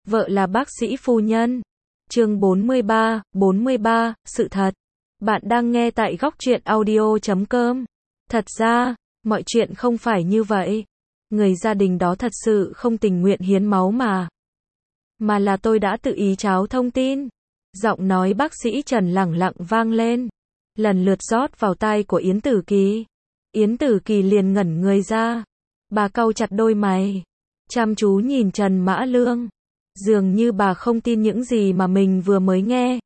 Vợ là bác sĩ phu nhân. Chương 43, sự thật. Bạn đang nghe tại góc truyện audio.com. Thật ra, mọi chuyện không phải như vậy. Người gia đình đó thật sự không tình nguyện hiến máu mà là tôi đã tự ý tráo thông tin. Giọng nói bác sĩ Trần lẳng lặng vang lên, lần lượt rót vào tai của Yến Tử Kỳ. Yến Tử Kỳ liền ngẩn người ra. Bà cau chặt đôi mày, chăm chú nhìn Trần Mã Lương. Dường như bà không tin những gì mà mình vừa mới nghe.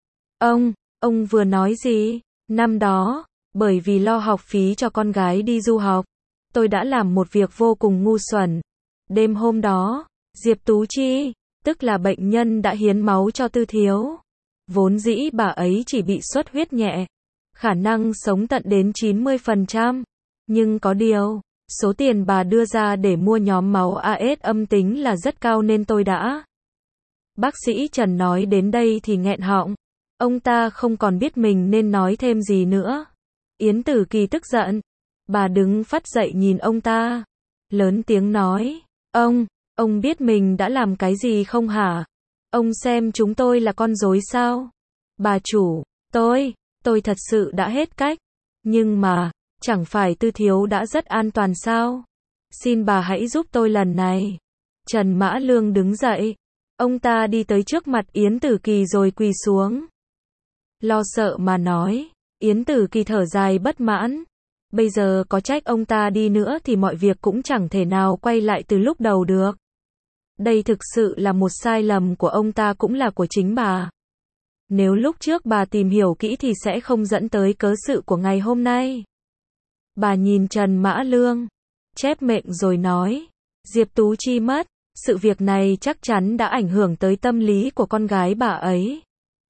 Ông vừa nói gì? Năm đó, bởi vì lo học phí cho con gái đi du học, tôi đã làm một việc vô cùng ngu xuẩn. Đêm hôm đó, Diệp Tú Chi, tức là bệnh nhân đã hiến máu cho Tư Thiếu. Vốn dĩ bà ấy chỉ bị xuất huyết nhẹ, khả năng sống tận đến 90%. Nhưng có điều, số tiền bà đưa ra để mua nhóm máu AS âm tính là rất cao nên tôi đã. Bác sĩ Trần nói đến đây thì nghẹn họng. Ông ta không còn biết mình nên nói thêm gì nữa. Yến Tử Kỳ tức giận. Bà đứng phắt dậy nhìn ông ta, lớn tiếng nói, ông biết mình đã làm cái gì không hả? Ông xem chúng tôi là con rối sao? Bà chủ, tôi thật sự đã hết cách. Nhưng mà, chẳng phải Tư Thiếu đã rất an toàn sao? Xin bà hãy giúp tôi lần này. Trần Mã Lương đứng dậy. Ông ta đi tới trước mặt Yến Tử Kỳ rồi quỳ xuống. Lo sợ mà nói. Yến Tử Kỳ thở dài bất mãn. Bây giờ có trách ông ta đi nữa thì mọi việc cũng chẳng thể nào quay lại từ lúc đầu được. Đây thực sự là một sai lầm của ông ta cũng là của chính bà. Nếu lúc trước bà tìm hiểu kỹ thì sẽ không dẫn tới cớ sự của ngày hôm nay. Bà nhìn Trần Mã Lương, chép miệng rồi nói, Diệp Tú Chi mất, sự việc này chắc chắn đã ảnh hưởng tới tâm lý của con gái bà ấy.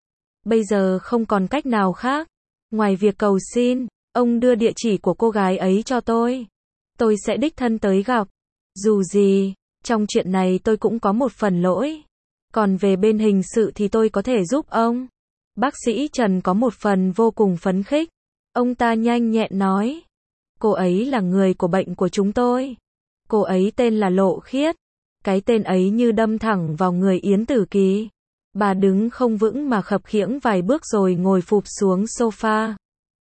Bây giờ không còn cách nào khác, ngoài việc cầu xin, ông đưa địa chỉ của cô gái ấy cho tôi sẽ đích thân tới gặp. Dù gì, trong chuyện này tôi cũng có một phần lỗi. Còn về bên hình sự thì tôi có thể giúp ông. Bác sĩ Trần có một phần vô cùng phấn khích. Ông ta nhanh nhẹn nói, cô ấy là người của bệnh của chúng tôi. Cô ấy tên là Lộ Khiết. Cái tên ấy như đâm thẳng vào người Yến Tử Kỳ. Bà đứng không vững mà khập khiễng vài bước rồi ngồi phụp xuống sofa.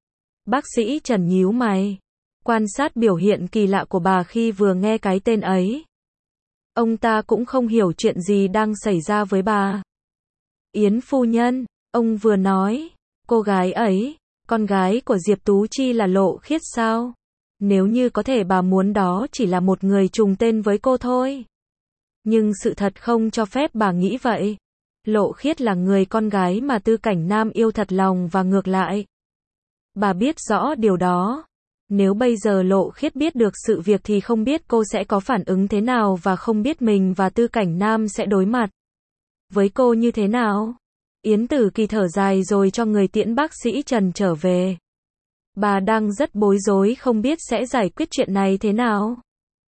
Bác sĩ Trần nhíu mày, quan sát biểu hiện kỳ lạ của bà khi vừa nghe cái tên ấy. Ông ta cũng không hiểu chuyện gì đang xảy ra với bà. Yến phu nhân, ông vừa nói, cô gái ấy, con gái của Diệp Tú Chi là Lộ Khiết sao? Nếu như có thể bà muốn đó chỉ là một người trùng tên với cô thôi. Nhưng sự thật không cho phép bà nghĩ vậy. Lộ Khiết là người con gái mà Tư Cảnh Nam yêu thật lòng và ngược lại. Bà biết rõ điều đó. Nếu bây giờ Lộ Khiết biết được sự việc thì không biết cô sẽ có phản ứng thế nào và không biết mình và Tư Cảnh Nam sẽ đối mặt với cô như thế nào. Yến Tử Kỳ thở dài rồi cho người tiễn bác sĩ Trần trở về. Bà đang rất bối rối không biết sẽ giải quyết chuyện này thế nào.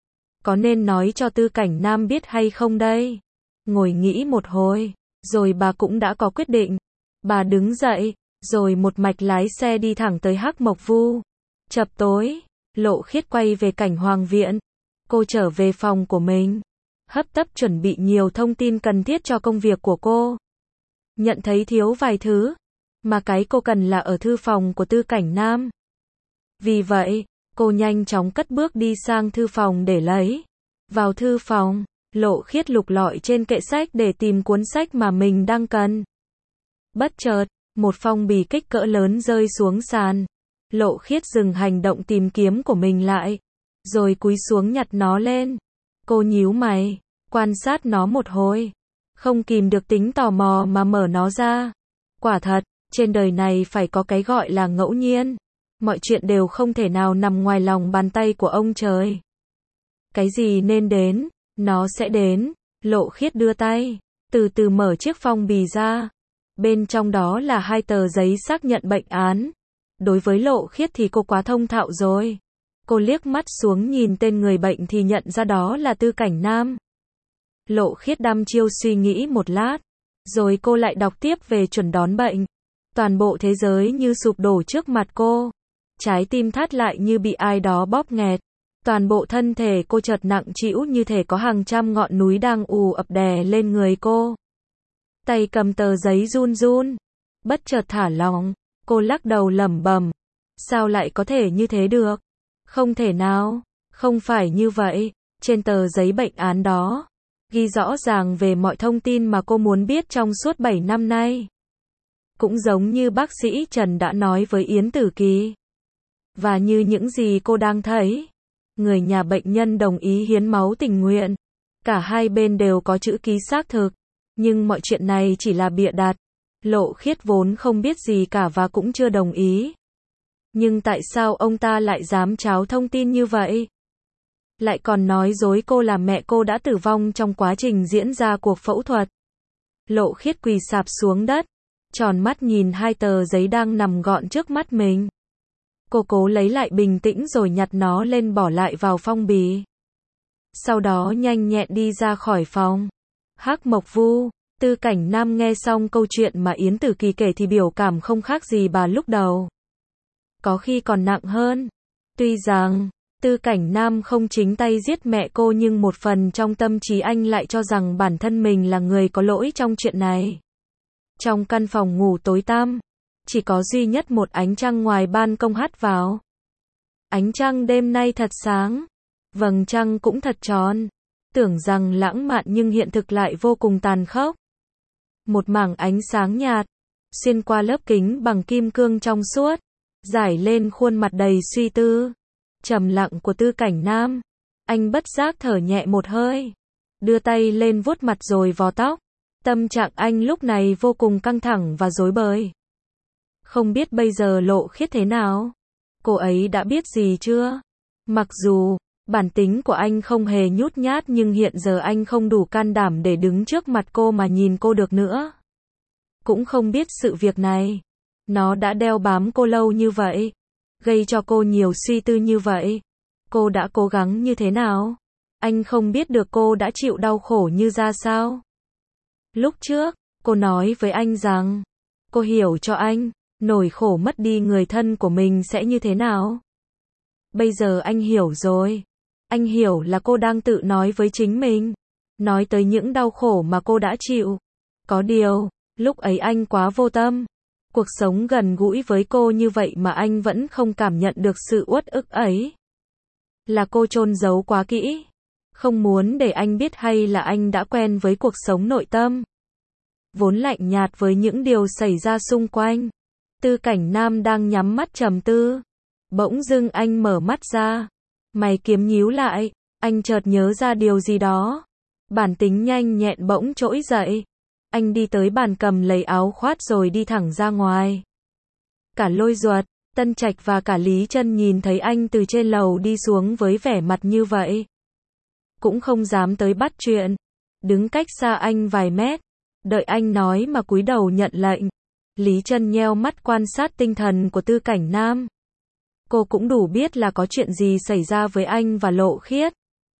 Có nên nói cho Tư Cảnh Nam biết hay không đây? Ngồi nghĩ một hồi, rồi bà cũng đã có quyết định. Bà đứng dậy, rồi một mạch lái xe đi thẳng tới Hắc Mộc Vu. Chập tối, Lộ Khiết quay về Cảnh Hoàng Viện. Cô trở về phòng của mình, hấp tấp chuẩn bị nhiều thông tin cần thiết cho công việc của cô. Nhận thấy thiếu vài thứ, mà cái cô cần là ở thư phòng của Tư Cảnh Nam. Vì vậy, cô nhanh chóng cất bước đi sang thư phòng để lấy. Vào thư phòng, Lộ Khiết lục lọi trên kệ sách để tìm cuốn sách mà mình đang cần. Bất chợt, một phong bì kích cỡ lớn rơi xuống sàn. Lộ Khiết dừng hành động tìm kiếm của mình lại, rồi cúi xuống nhặt nó lên. Cô nhíu mày, quan sát nó một hồi, không kìm được tính tò mò mà mở nó ra. Quả thật, trên đời này phải có cái gọi là ngẫu nhiên. Mọi chuyện đều không thể nào nằm ngoài lòng bàn tay của ông trời. Cái gì nên đến, nó sẽ đến. Lộ Khiết đưa tay, từ từ mở chiếc phong bì ra. Bên trong đó là 2 tờ giấy xác nhận bệnh án. Đối với Lộ Khiết thì cô quá thông thạo rồi. Cô liếc mắt xuống nhìn tên người bệnh thì nhận ra đó là Tư Cảnh Nam. Lộ Khiết đăm chiêu suy nghĩ một lát, rồi cô lại đọc tiếp về chuẩn đoán bệnh. Toàn bộ thế giới như sụp đổ trước mặt cô. Trái tim thắt lại như bị ai đó bóp nghẹt. Toàn bộ thân thể cô chợt nặng trĩu như thể có hàng trăm ngọn núi đang ù ập đè lên người cô. Tay cầm tờ giấy run run, bất chợt thả lỏng, cô lắc đầu lẩm bẩm, sao lại có thể như thế được? Không thể nào, không phải như vậy, trên tờ giấy bệnh án đó, ghi rõ ràng về mọi thông tin mà cô muốn biết trong suốt 7 năm nay. Cũng giống như bác sĩ Trần đã nói với Yến Tử Kỳ. Và như những gì cô đang thấy, người nhà bệnh nhân đồng ý hiến máu tình nguyện. Cả hai bên đều có chữ ký xác thực. Nhưng mọi chuyện này chỉ là bịa đặt. Lộ Khiết vốn không biết gì cả và cũng chưa đồng ý. Nhưng tại sao ông ta lại dám tráo thông tin như vậy? Lại còn nói dối cô là mẹ cô đã tử vong trong quá trình diễn ra cuộc phẫu thuật. Lộ Khiết quỳ sạp xuống đất, tròn mắt nhìn hai tờ giấy đang nằm gọn trước mắt mình. Cô cố lấy lại bình tĩnh rồi nhặt nó lên bỏ lại vào phong bì. Sau đó nhanh nhẹn đi ra khỏi phòng. Hắc Mộc Vu, Tư Cảnh Nam nghe xong câu chuyện mà Yến Tử Kỳ kể thì biểu cảm không khác gì bà lúc đầu. Có khi còn nặng hơn. Tuy rằng, Tư Cảnh Nam không chính tay giết mẹ cô nhưng một phần trong tâm trí anh lại cho rằng bản thân mình là người có lỗi trong chuyện này. Trong căn phòng ngủ tối tăm, chỉ có duy nhất một ánh trăng ngoài ban công hắt vào. Ánh trăng đêm nay thật sáng, vầng trăng cũng thật tròn. Tưởng rằng lãng mạn nhưng hiện thực lại vô cùng tàn khốc. Một mảng ánh sáng nhạt, xuyên qua lớp kính bằng kim cương trong suốt, rải lên khuôn mặt đầy suy tư, trầm lặng của Tư Cảnh Nam. Anh bất giác thở nhẹ một hơi, đưa tay lên vuốt mặt rồi vò tóc. Tâm trạng anh lúc này vô cùng căng thẳng và rối bời. Không biết bây giờ Lộ Khiết thế nào? Cô ấy đã biết gì chưa? Mặc dù bản tính của anh không hề nhút nhát nhưng hiện giờ anh không đủ can đảm để đứng trước mặt cô mà nhìn cô được nữa. Cũng không biết sự việc này, nó đã đeo bám cô lâu như vậy, gây cho cô nhiều suy tư như vậy. Cô đã cố gắng như thế nào? Anh không biết được cô đã chịu đau khổ như ra sao. Lúc trước, cô nói với anh rằng, cô hiểu cho anh, nỗi khổ mất đi người thân của mình sẽ như thế nào. Bây giờ anh hiểu rồi. Anh hiểu là cô đang tự nói với chính mình, nói tới những đau khổ mà cô đã chịu. Có điều, lúc ấy anh quá vô tâm. Cuộc sống gần gũi với cô như vậy mà anh vẫn không cảm nhận được sự uất ức ấy. Là cô chôn giấu quá kỹ, không muốn để anh biết hay là anh đã quen với cuộc sống nội tâm, vốn lạnh nhạt với những điều xảy ra xung quanh. Tư Cảnh Nam đang nhắm mắt trầm tư. Bỗng dưng anh mở mắt ra. Mày kiếm nhíu lại, anh chợt nhớ ra điều gì đó. Bản tính nhanh nhẹn bỗng trỗi dậy. Anh đi tới bàn cầm lấy áo khoác rồi đi thẳng ra ngoài. Cả Lôi Duật, Tân Trạch và cả Lý Chân nhìn thấy anh từ trên lầu đi xuống với vẻ mặt như vậy, cũng không dám tới bắt chuyện, đứng cách xa anh vài mét, đợi anh nói mà cúi đầu nhận lệnh. Lý Chân nheo mắt quan sát tinh thần của Tư Cảnh Nam. Cô cũng đủ biết là có chuyện gì xảy ra với anh và Lộ Khiết.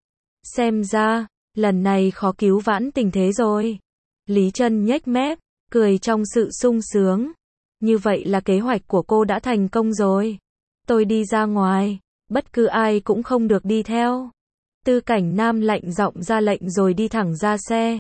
Xem ra, lần này khó cứu vãn tình thế rồi. Lý Chân nhếch mép, cười trong sự sung sướng. Như vậy là kế hoạch của cô đã thành công rồi. Tôi đi ra ngoài, bất cứ ai cũng không được đi theo. Tư Cảnh Nam lạnh giọng ra lệnh rồi đi thẳng ra xe.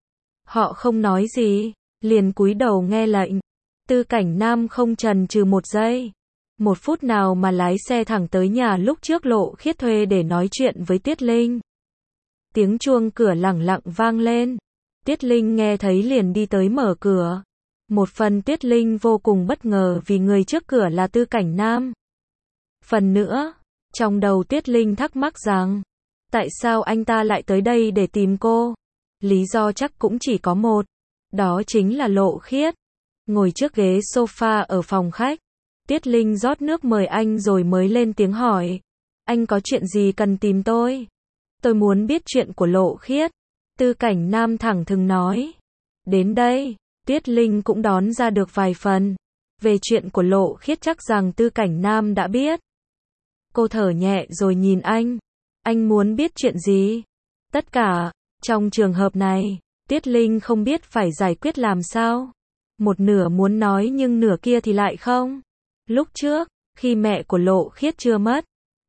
Họ không nói gì, liền cúi đầu nghe lệnh. Tư Cảnh Nam không chần chừ một giây, một phút nào mà lái xe thẳng tới nhà lúc trước Lộ Khiết thuê để nói chuyện với Tiết Linh. Tiếng chuông cửa lẳng lặng vang lên. Tiết Linh nghe thấy liền đi tới mở cửa. Một phần Tiết Linh vô cùng bất ngờ vì người trước cửa là Tư Cảnh Nam. Phần nữa, trong đầu Tiết Linh thắc mắc rằng, tại sao anh ta lại tới đây để tìm cô? Lý do chắc cũng chỉ có một, đó chính là Lộ Khiết. Ngồi trước ghế sofa ở phòng khách, Tiết Linh rót nước mời anh rồi mới lên tiếng hỏi. Anh có chuyện gì cần tìm tôi? Tôi muốn biết chuyện của Lộ Khiết. Tư Cảnh Nam thẳng thừng nói. Đến đây, Tiết Linh cũng đón ra được vài phần. Về chuyện của Lộ Khiết chắc rằng Tư Cảnh Nam đã biết. Cô thở nhẹ rồi nhìn anh. Anh muốn biết chuyện gì? Tất cả. Trong trường hợp này, Tiết Linh không biết phải giải quyết làm sao. Một nửa muốn nói nhưng nửa kia thì lại không. Lúc trước, khi mẹ của Lộ Khiết chưa mất,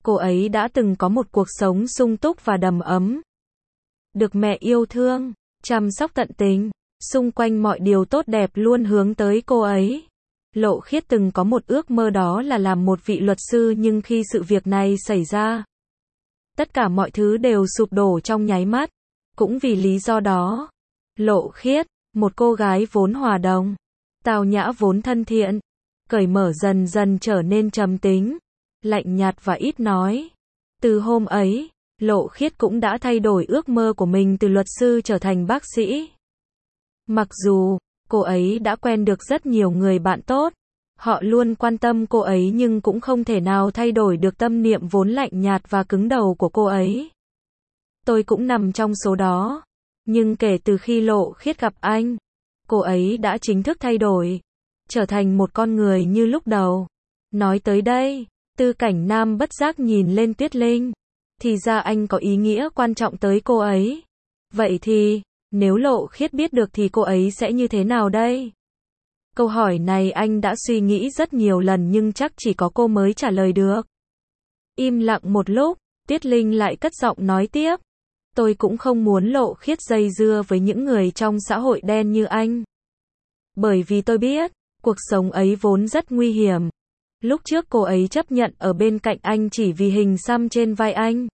cô ấy đã từng có một cuộc sống sung túc và đầm ấm. Được mẹ yêu thương, chăm sóc tận tình, xung quanh mọi điều tốt đẹp luôn hướng tới cô ấy. Lộ Khiết từng có một ước mơ, đó là làm một vị luật sư, nhưng khi sự việc này xảy ra, tất cả mọi thứ đều sụp đổ trong nháy mắt. Cũng vì lý do đó, Lộ Khiết, một cô gái vốn hòa đồng, tao nhã vốn thân thiện, cởi mở dần dần trở nên trầm tính, lạnh nhạt và ít nói. Từ hôm ấy, Lộ Khiết cũng đã thay đổi ước mơ của mình từ luật sư trở thành bác sĩ. Mặc dù, cô ấy đã quen được rất nhiều người bạn tốt, họ luôn quan tâm cô ấy, nhưng cũng không thể nào thay đổi được tâm niệm vốn lạnh nhạt và cứng đầu của cô ấy. Tôi cũng nằm trong số đó. Nhưng kể từ khi Lộ Khiết gặp anh, cô ấy đã chính thức thay đổi, trở thành một con người như lúc đầu. Nói tới đây, Tư Cảnh Nam bất giác nhìn lên Tuyết Linh. Thì ra anh có ý nghĩa quan trọng tới cô ấy. Vậy thì, nếu Lộ Khiết biết được thì cô ấy sẽ như thế nào đây? Câu hỏi này anh đã suy nghĩ rất nhiều lần, nhưng chắc chỉ có cô mới trả lời được. Im lặng một lúc, Tuyết Linh lại cất giọng nói tiếp. Tôi cũng không muốn Lộ Khiết dây dưa với những người trong xã hội đen như anh. Bởi vì tôi biết, cuộc sống ấy vốn rất nguy hiểm. Lúc trước cô ấy chấp nhận ở bên cạnh anh chỉ vì hình xăm trên vai anh.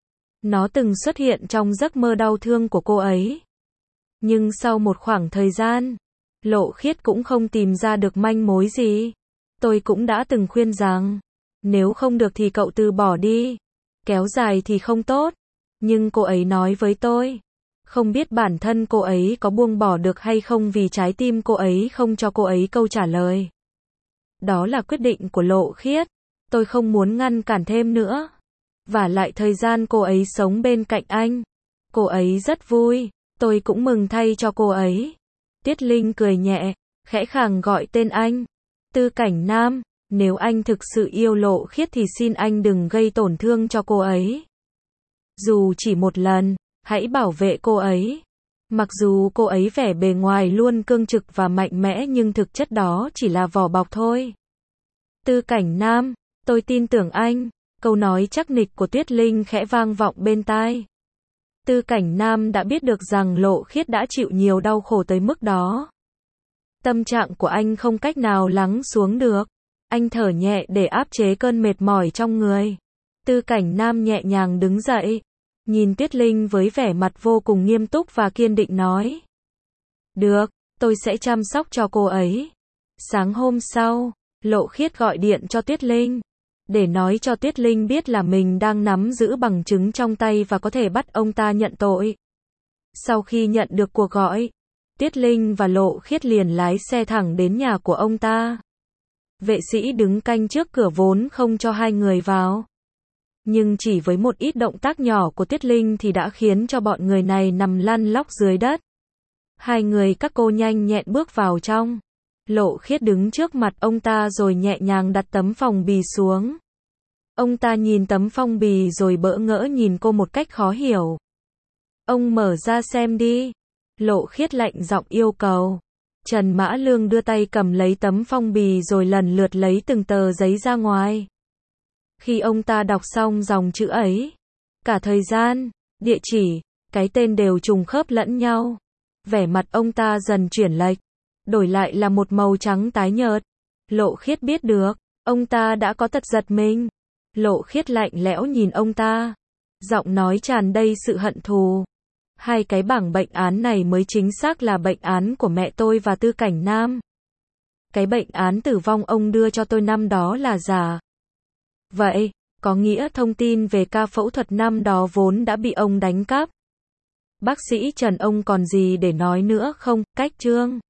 Nó từng xuất hiện trong giấc mơ đau thương của cô ấy. Nhưng sau một khoảng thời gian, Lộ Khiết cũng không tìm ra được manh mối gì. Tôi cũng đã từng khuyên rằng, nếu không được thì cậu từ bỏ đi. Kéo dài thì không tốt. Nhưng cô ấy nói với tôi, không biết bản thân cô ấy có buông bỏ được hay không, vì trái tim cô ấy không cho cô ấy câu trả lời. Đó là quyết định của Lộ Khiết. Tôi không muốn ngăn cản thêm nữa. Vả lại thời gian cô ấy sống bên cạnh anh, cô ấy rất vui. Tôi cũng mừng thay cho cô ấy. Tuyết Linh cười nhẹ, khẽ khàng gọi tên anh. Tư Cảnh Nam, nếu anh thực sự yêu Lộ Khiết thì xin anh đừng gây tổn thương cho cô ấy. Dù chỉ một lần, hãy bảo vệ cô ấy. Mặc dù cô ấy vẻ bề ngoài luôn cương trực và mạnh mẽ, nhưng thực chất đó chỉ là vỏ bọc thôi. Tư Cảnh Nam, tôi tin tưởng anh. Câu nói chắc nịch của Tuyết Linh khẽ vang vọng bên tai. Tư Cảnh Nam đã biết được rằng Lộ Khiết đã chịu nhiều đau khổ tới mức đó. Tâm trạng của anh không cách nào lắng xuống được. Anh thở nhẹ để áp chế cơn mệt mỏi trong người. Tư Cảnh Nam nhẹ nhàng đứng dậy, nhìn Tuyết Linh với vẻ mặt vô cùng nghiêm túc và kiên định nói. Được, tôi sẽ chăm sóc cho cô ấy. Sáng hôm sau, Lộ Khiết gọi điện cho Tuyết Linh, để nói cho Tuyết Linh biết là mình đang nắm giữ bằng chứng trong tay và có thể bắt ông ta nhận tội. Sau khi nhận được cuộc gọi, Tuyết Linh và Lộ Khiết liền lái xe thẳng đến nhà của ông ta. Vệ sĩ đứng canh trước cửa vốn không cho hai người vào. Nhưng chỉ với một ít động tác nhỏ của Tuyết Linh thì đã khiến cho bọn người này nằm lăn lóc dưới đất. Hai người các cô nhanh nhẹn bước vào trong. Lộ Khiết đứng trước mặt ông ta rồi nhẹ nhàng đặt tấm phong bì xuống. Ông ta nhìn tấm phong bì rồi bỡ ngỡ nhìn cô một cách khó hiểu. Ông mở ra xem đi. Lộ Khiết lạnh giọng yêu cầu. Trần Mã Lương đưa tay cầm lấy tấm phong bì rồi lần lượt lấy từng tờ giấy ra ngoài. Khi ông ta đọc xong dòng chữ ấy, cả thời gian, địa chỉ, cái tên đều trùng khớp lẫn nhau. Vẻ mặt ông ta dần chuyển lệch, đổi lại là một màu trắng tái nhợt. Lộ Khiết biết được, ông ta đã có tật giật mình. Lộ Khiết lạnh lẽo nhìn ông ta, giọng nói tràn đầy sự hận thù. Hai cái bảng bệnh án này mới chính xác là bệnh án của mẹ tôi và Tư Cảnh Nam. Cái bệnh án tử vong ông đưa cho tôi năm đó là giả. Vậy, có nghĩa thông tin về ca phẫu thuật năm đó vốn đã bị ông đánh cắp. Bác sĩ Trần, ông còn gì để nói nữa không? Cách chương